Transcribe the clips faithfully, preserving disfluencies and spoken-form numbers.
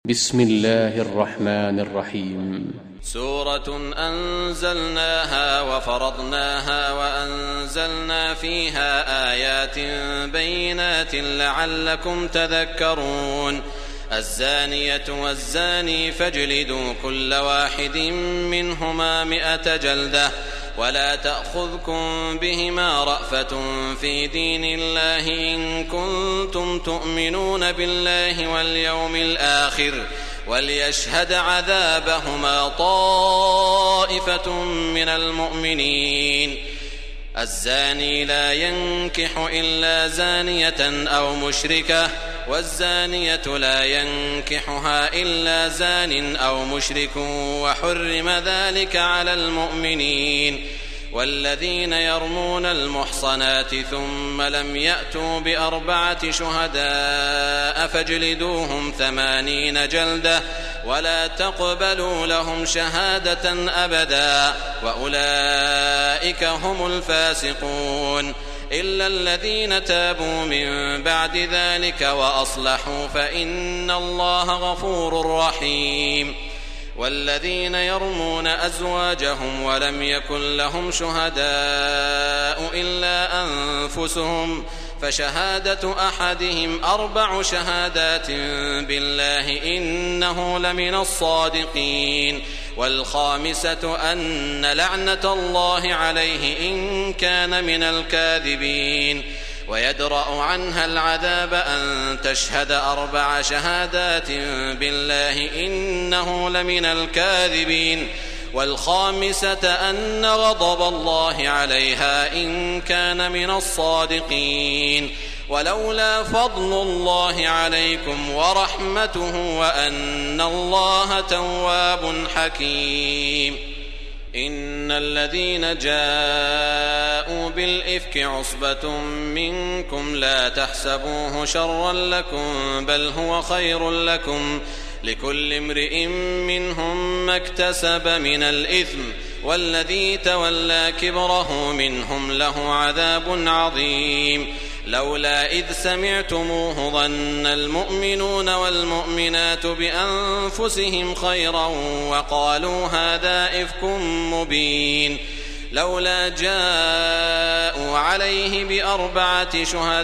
بسم الله الرحمن الرحيم. سورة أنزلناها وفرضناها وأنزلنا فيها آيات بينات لعلكم تذكرون. الزانية والزاني فاجلدوا كل واحد منهما مئة جلدة ولا تأخذكم بهما رأفة في دين الله إن كنتم تؤمنون بالله واليوم الآخر وليشهد عذابهما طائفة من المؤمنين. الزاني لا ينكح إلا زانية أو مشركة والزانية لا ينكحها إلا زان أو مشرك وحرم ذلك على المؤمنين. والذين يرمون المحصنات ثم لم يأتوا بأربعة شهداء فاجلدوهم ثمانين جلدة ولا تقبلوا لهم شهادة أبدا وأولئك هم الفاسقون إلا الذين تابوا من بعد ذلك وأصلحوا فإن الله غفور رحيم. والذين يرمون أزواجهم ولم يكن لهم شهداء إلا أنفسهم فشهادة أحدهم أربع شهادات بالله إنه لمن الصادقين. والخامسة أن لعنة الله عليه إن كان من الكاذبين. ويدرأ عنها العذاب أن تشهد أربع شهادات بالله إنه لمن الكاذبين. والخامسة أن غضب الله عليها إن كان من الصادقين. ولولا فضل الله عليكم ورحمته وأن الله تواب حكيم. إن الذين جاءوا بالإفك عصبة منكم لا تحسبوه شرا لكم بل هو خير لكم لكل امرئ منهم ما اكتسب من الإثم والذي تولى كبره منهم له عذاب عظيم. لولا إذ سمعتموه ظن المؤمنون والمؤمنات بأنفسهم خيرا وقالوا هذا إفك مبين. لولا جاءوا عليه بأربعة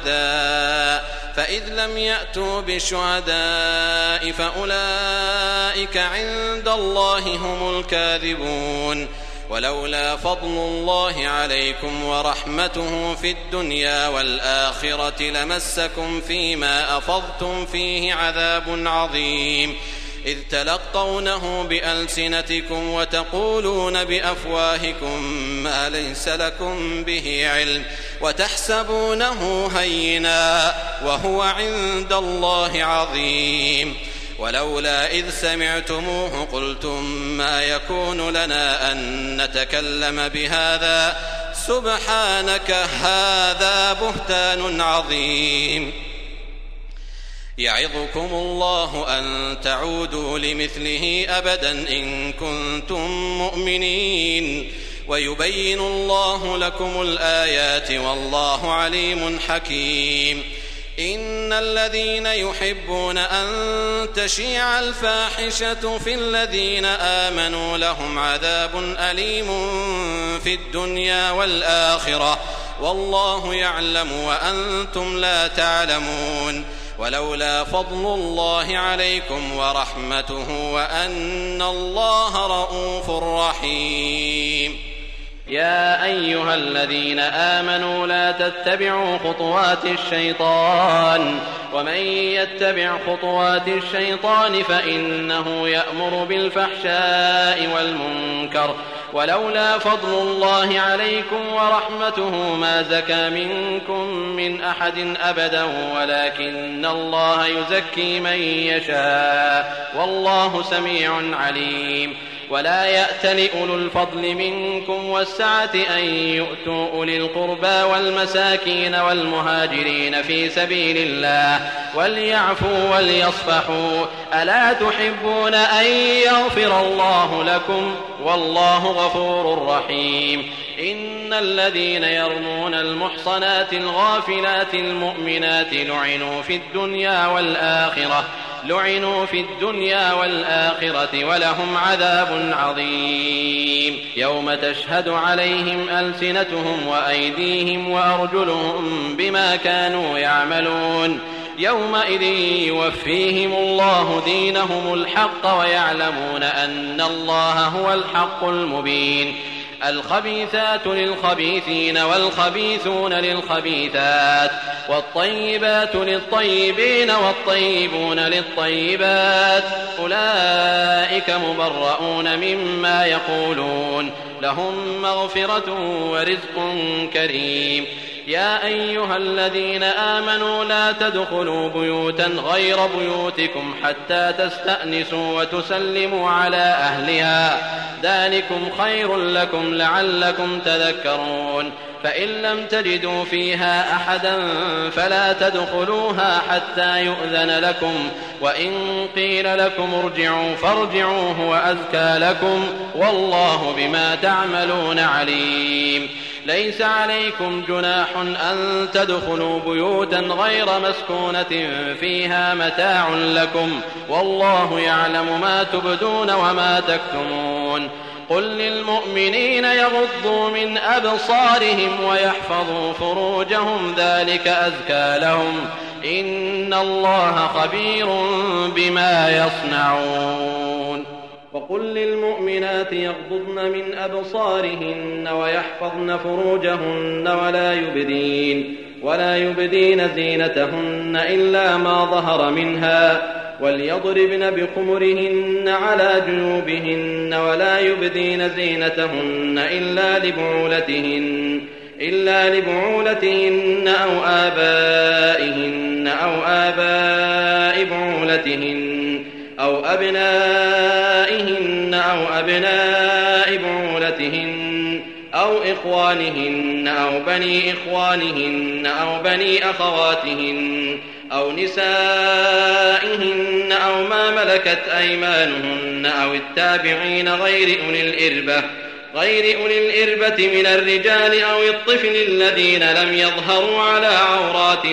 شهداء فإذ لم يأتوا بالشهداء فأولئك عند الله هم الكاذبون. ولولا فضل الله عليكم ورحمته في الدنيا والآخرة لمسكم فيما أفضتم فيه عذاب عظيم إذ تلقونه بألسنتكم وتقولون بأفواهكم ما ليس لكم به علم وتحسبونه هينا وهو عند الله عظيم. ولولا إذ سمعتموه قلتم ما يكون لنا أن نتكلم بهذا سبحانك هذا بهتان عظيم. يعظكم الله أن تعودوا لمثله أبدا إن كنتم مؤمنين ويبين الله لكم الآيات والله عليم حكيم. إن الذين يحبون أن تشيع الفاحشة في الذين آمنوا لهم عذاب أليم في الدنيا والآخرة والله يعلم وأنتم لا تعلمون. ولولا فضل الله عليكم ورحمته وأن الله رؤوف رحيم. يا أيها الذين آمنوا لا تتبعوا خطوات الشيطان ومن يتبع خطوات الشيطان فإنه يأمر بالفحشاء والمنكر ولولا فضل الله عليكم ورحمته ما زكى منكم من أحد أبدا ولكن الله يزكي من يشاء والله سميع عليم. ولا يأتل أولو الفضل منكم والسعة أن يؤتوا أولي القربى والمساكين والمهاجرين في سبيل الله وليعفوا وليصفحوا ألا تحبون أن يغفر الله لكم والله غفور رحيم. إن الذين يرمون المحصنات الغافلات المؤمنات لعنوا في الدنيا والآخرة لعنوا في الدنيا والآخرة ولهم عذاب عظيم يوم تشهد عليهم ألسنتهم وأيديهم وأرجلهم بما كانوا يعملون يومئذ يوفيهم الله دينهم الحق ويعلمون أن الله هو الحق المبين الخبيثات للخبيثين والخبيثون للخبيثات والطيبات للطيبين والطيبون للطيبات أولئك مبرؤون مما يقولون لهم مغفرة ورزق كريم يا أيها الذين آمنوا لا تدخلوا بيوتا غير بيوتكم حتى تستأنسوا وتسلموا على أهلها ذلكم خير لكم لعلكم تذكرون فإن لم تجدوا فيها أحدا فلا تدخلوها حتى يؤذن لكم وإن قيل لكم ارجعوا فارجعوا هو أزكى لكم والله بما تعملون عليم ليس عليكم جناح أن تدخلوا بيوتا غير مسكونة فيها متاع لكم والله يعلم ما تبدون وما تكتمون قل للمؤمنين يغضوا من أبصارهم ويحفظوا فروجهم ذلك أزكى لهم إن الله خبير بما يصنعون وقل للمؤمنات يغضضن من أبصارهن ويحفظن فروجهن ولا يبدين ولا يبدين زينتهن إلا ما ظهر منها وليضربن بخمرهن على جيوبهن ولا يبدين زينتهن إلا لبعولتهن إلا لبعولتهن أو آبائهن أو آباء بعولتهن أو أبنائهن أو أبناء بعولتهن أو إخوانهن أو بني إخوانهن أو بني أخواتهن أو نسائهن أو ما ملكت أيمانهن أو التابعين غير أولي الإربة غير أولي الإربة من الرجال أو الطفل الذين لم يظهروا على عورات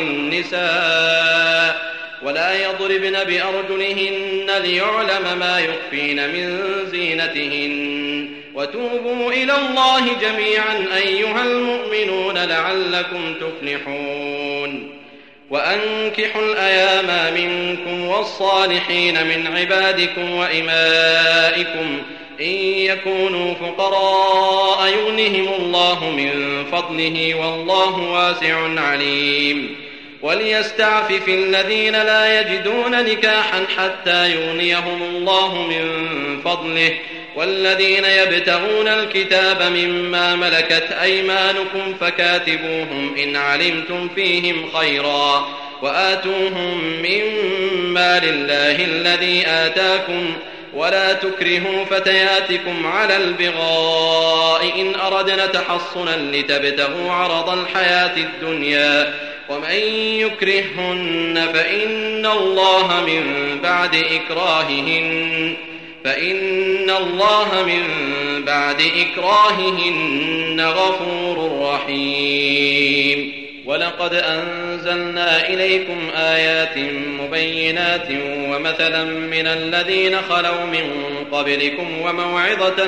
النساء ولا يضربن بأرجلهن ليعلم ما يخفين من زينتهن وتوبوا إلى الله جميعا أيها المؤمنون لعلكم تفلحون وأنكحوا الأيام منكم والصالحين من عبادكم وإمائكم إن يكونوا فقراء يغنهم الله من فضله والله واسع عليم وليستعفف الذين لا يجدون نكاحا حتى يغنيهم الله من فضله والذين يبتغون الكتاب مما ملكت أيمانكم فكاتبوهم إن علمتم فيهم خيرا وآتوهم مما لله الذي آتاكم ولا تكرهوا فتياتكم على البغاء إن أردنا تحصنا لتبتغوا عرض الحياة الدنيا ومن يكرههن فإن الله من بعد إكراههن فإن الله من بعد إكراههن غفور رحيم ولقد أنزلنا إليكم آيات مبينات ومثلا من الذين خلوا من قبلكم وموعظة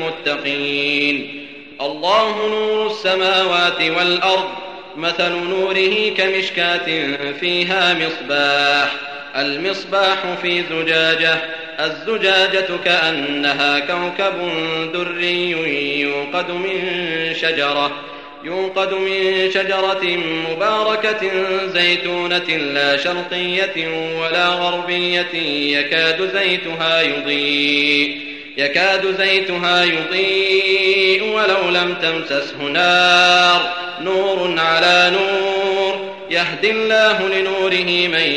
للمتقين الله نور السماوات والأرض مثل نوره كمشكاة فيها مصباح المصباح في زجاجة الزجاجة كأنها كوكب دري يوقد من شجرة يوقد من شجرة مباركة زيتونة لا شرقية ولا غربية يكاد زيتها يضيء يكاد زيتها يضيء ولو لم تمسسه نار نور على نور يهدي الله لنوره من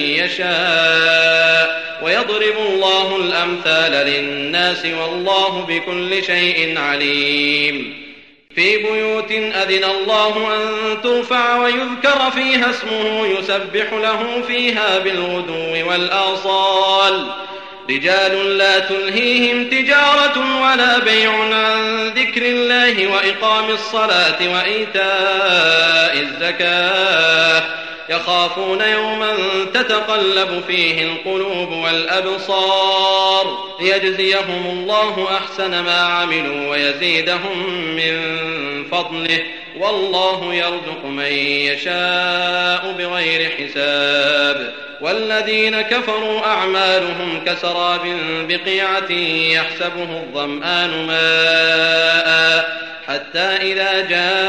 يشاء ويضرب الله الأمثال للناس والله بكل شيء عليم في بيوت أذن الله أن ترفع ويذكر فيها اسمه يسبح له فيها بالغدو والآصال رجال لا تلهيهم تجارة ولا بيع عن ذكر الله وإقام الصلاة وإيتاء الزكاة يخافون يوما تتقلب فيه القلوب والأبصار ليجزيهم الله أحسن ما عملوا ويزيدهم من فضله والله يرزق من يشاء بغير حساب. والذين كفروا أعمالهم كسراب بقيعة يحسبه الظمآن ماء حتى إذا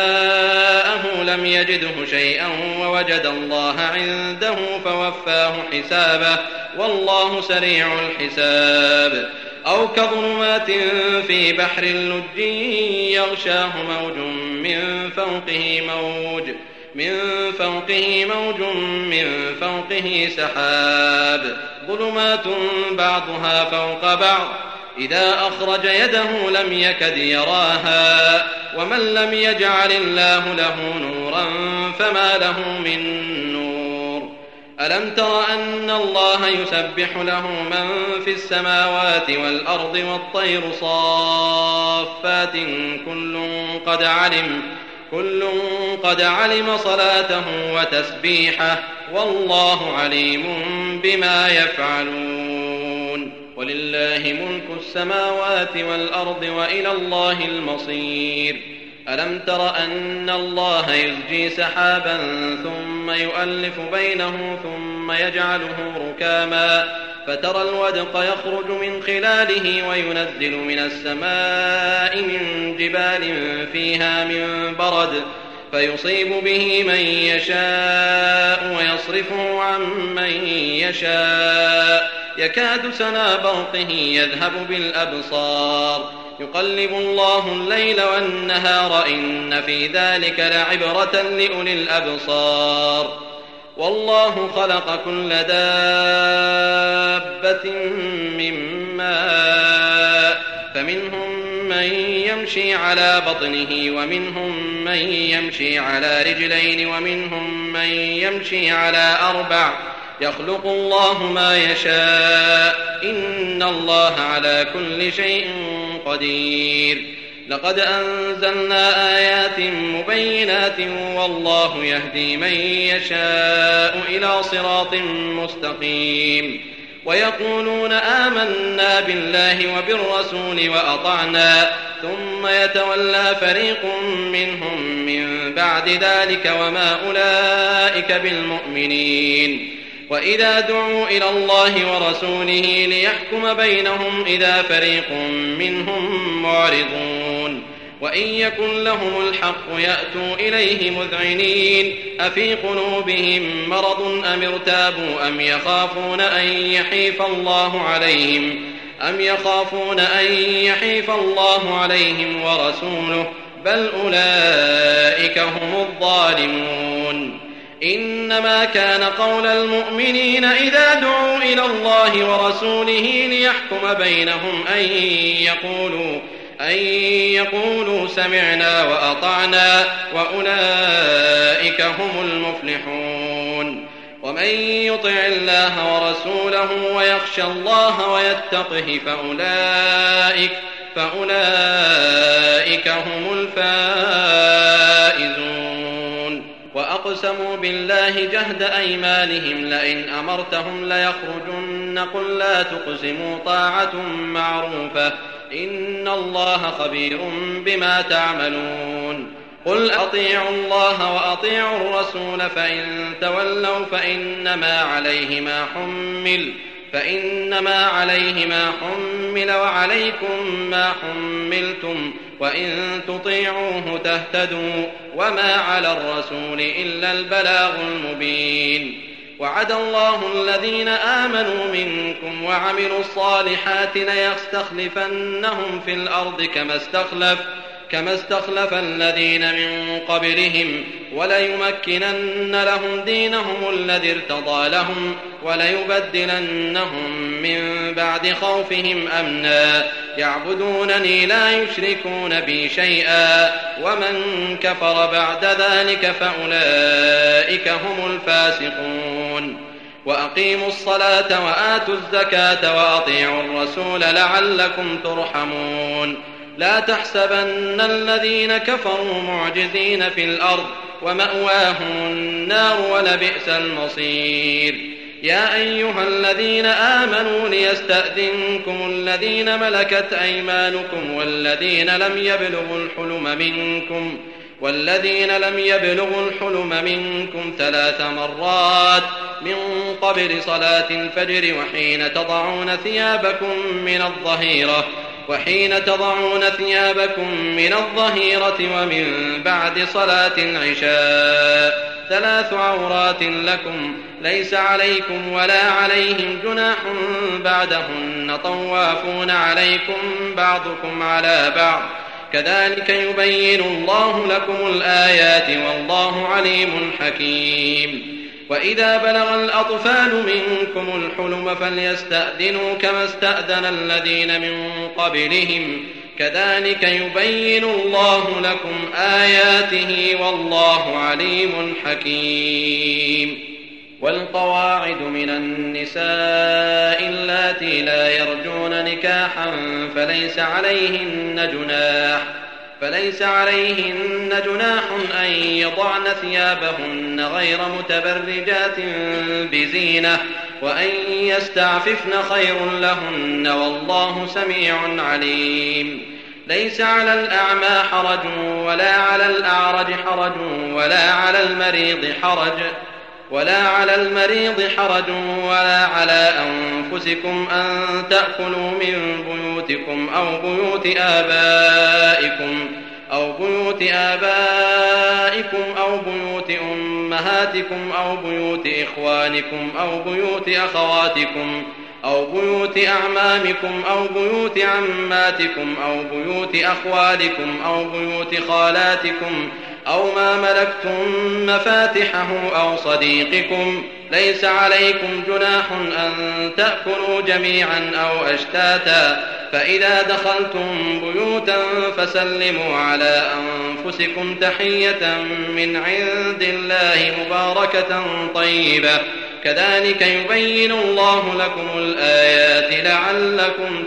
جاءه لم يجده شيئا ووجد الله عنده فوفاه حسابه والله سريع الحساب. أو كظلمات في بحر لج يغشاه موج من فوقه موج من فوقه موج من فوقه سحاب ظلمات بعضها فوق بعض إذا أخرج يده لم يكد يراها ومن لم يجعل الله له نورا فما له من نور. ألم تر أن الله يسبح له من في السماوات والأرض والطير صافات كل قد علم كل قد علم صلاته وتسبيحه والله عليم بما يفعلون. ولله ملك السماوات والأرض وإلى الله المصير. ألم تر أن الله يزجي سحابا ثم يؤلف بينه ثم يجعله ركاما فترى الودق يخرج من خلاله وينزل من السماء من جبال فيها من برد فيصيب به من يشاء ويصرفه عن من يشاء يكاد سنا برقه يذهب بالأبصار يقلب الله الليل والنهار إن في ذلك لعبرة لأولي الأبصار. والله خلق كل دابة من ماء فمنهم من يمشي على بطنه ومنهم من يمشي على رجلين ومنهم من يمشي على أربع يخلق الله ما يشاء إن الله على كل شيء قدير. لقد أنزلنا آيات مبينات والله يهدي من يشاء إلى صراط مستقيم. ويقولون آمنا بالله وبالرسول وأطعنا ثم يتولى فريق منهم من بعد ذلك وما أولئك بالمؤمنين. وإذا دعوا إلى الله ورسوله ليحكم بينهم إذا فريق منهم معرضون. وإن يكن لهم الحق يأتوا إليه مذعنين أفي قلوبهم مرض أم ارتابوا أم يخافون أن يحيف الله عليهم أم يخافون أن يحيف الله عليهم ورسوله بل أولئك هم الظالمون. إنما كان قول المؤمنين إذا دعوا إلى الله ورسوله ليحكم بينهم أن يقولوا أن يقولوا سمعنا وأطعنا وأولئك هم المفلحون. ومن يطع الله ورسوله ويخشى الله ويتقه فأولئك فأولئك هم الفائزون. وأقسموا بالله جهد أيمانهم لئن أمرتهم ليخرجن قل لا تقسموا طاعة معروفة إن الله خبير بما تعملون. قل أطيعوا الله وأطيعوا الرسول فإن تولوا فإنما عليه ما حمل فإنما عليه ما حمل وعليكم ما حملتم وإن تطيعوه تهتدوا وما على الرسول إلا البلاغ المبين. وعد الله الذين آمنوا منكم وعملوا الصالحات ليستخلفنهم في الأرض كما استخلف كما استخلف الذين من قبلهم وليمكنن لهم دينهم الذي ارتضى لهم وليبدلنهم من بعد خوفهم أمنا يعبدونني لا يشركون بي شيئا ومن كفر بعد ذلك فأولئك هم الفاسقون. وأقيموا الصلاة وآتوا الزكاة وأطيعوا الرسول لعلكم ترحمون. لا تحسبن الذين كفروا معجزين في الأرض ومأواهم النار ولبئس المصير. يا أيها الذين آمنوا ليستأذنكم الذين ملكت أيمانكم والذين لم يبلغوا الحلم منكم والذين لم يبلغوا الحلم منكم ثلاث مرات من قبل صلاة الفجر وحين تضعون ثيابكم من الظهيرة وحين تضعون ثيابكم من الظهيرة ومن بعد صلاة العشاء ثلاث عورات لكم ليس عليكم ولا عليهم جناح بعدهن طوافون عليكم بعضكم على بعض كذلك يبين الله لكم الآيات والله عليم حكيم. وإذا بلغ الأطفال منكم الحلم فليستأذنوا كما استأذن الذين من قبلهم كذلك يبين الله لكم آياته والله عليم حكيم. والقواعد من النساء اللاتي لا يرجون نكاحا فليس عليهن جناح فليس عليهن جناح أن يضعن ثيابهن غير متبرجات بزينة وأن يستعففن خير لهن والله سميع عليم. ليس على الأعمى حرج ولا على الأعرج حرج ولا على المريض حرج ولا على المريض حرج ولا على أنفسكم أن تأكلوا من بيوتكم أو بيوت آبائكم أو بيوت آبائكم أو بيوت أمهاتكم أو بيوت إخوانكم أو بيوت أخواتكم أو بيوت أعمامكم أو بيوت عماتكم أو بيوت أخوالكم أو بيوت خالاتكم أو ما ملكتم مفاتحه أو صديقكم. ليس عليكم جناح أن تأكلوا جميعا أو أشتاتا فإذا دخلتم بيوتا فسلموا على أنفسكم تحية من عند الله مباركة طيبة كذلك يبين الله لكم الآيات لعلكم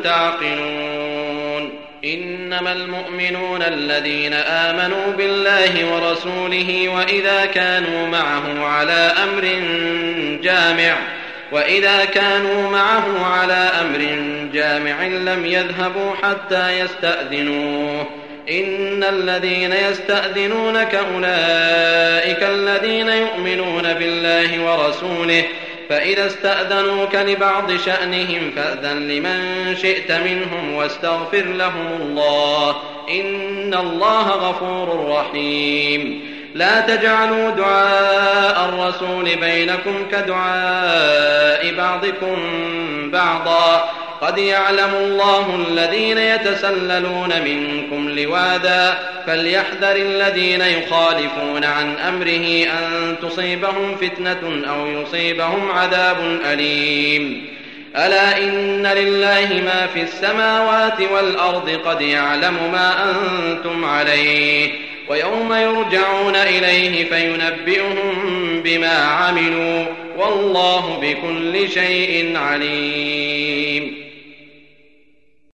تعقلون. إنما المؤمنون الذين آمنوا بالله ورسوله وإذا كانوا معه على أمر جامع وإذا كانوا معه على أمر جامع لم يذهبوا حتى يستأذنوه. إن الذين يستأذنونك أولئك الذين يؤمنون بالله ورسوله فإذا استأذنوك لبعض شأنهم فأذن لمن شئت منهم واستغفر لهم الله إن الله غفور رحيم. لا تجعلوا دعاء الرسول بينكم كدعاء بعضكم بعضا قد يعلم الله الذين يتسللون منكم لواذا فليحذر الذين يخالفون عن أمره أن تصيبهم فتنة أو يصيبهم عذاب أليم. ألا إن لله ما في السماوات والأرض قد يعلم ما أنتم عليه ويوم يرجعون إليه فينبئهم بما عملوا والله بكل شيء عليم.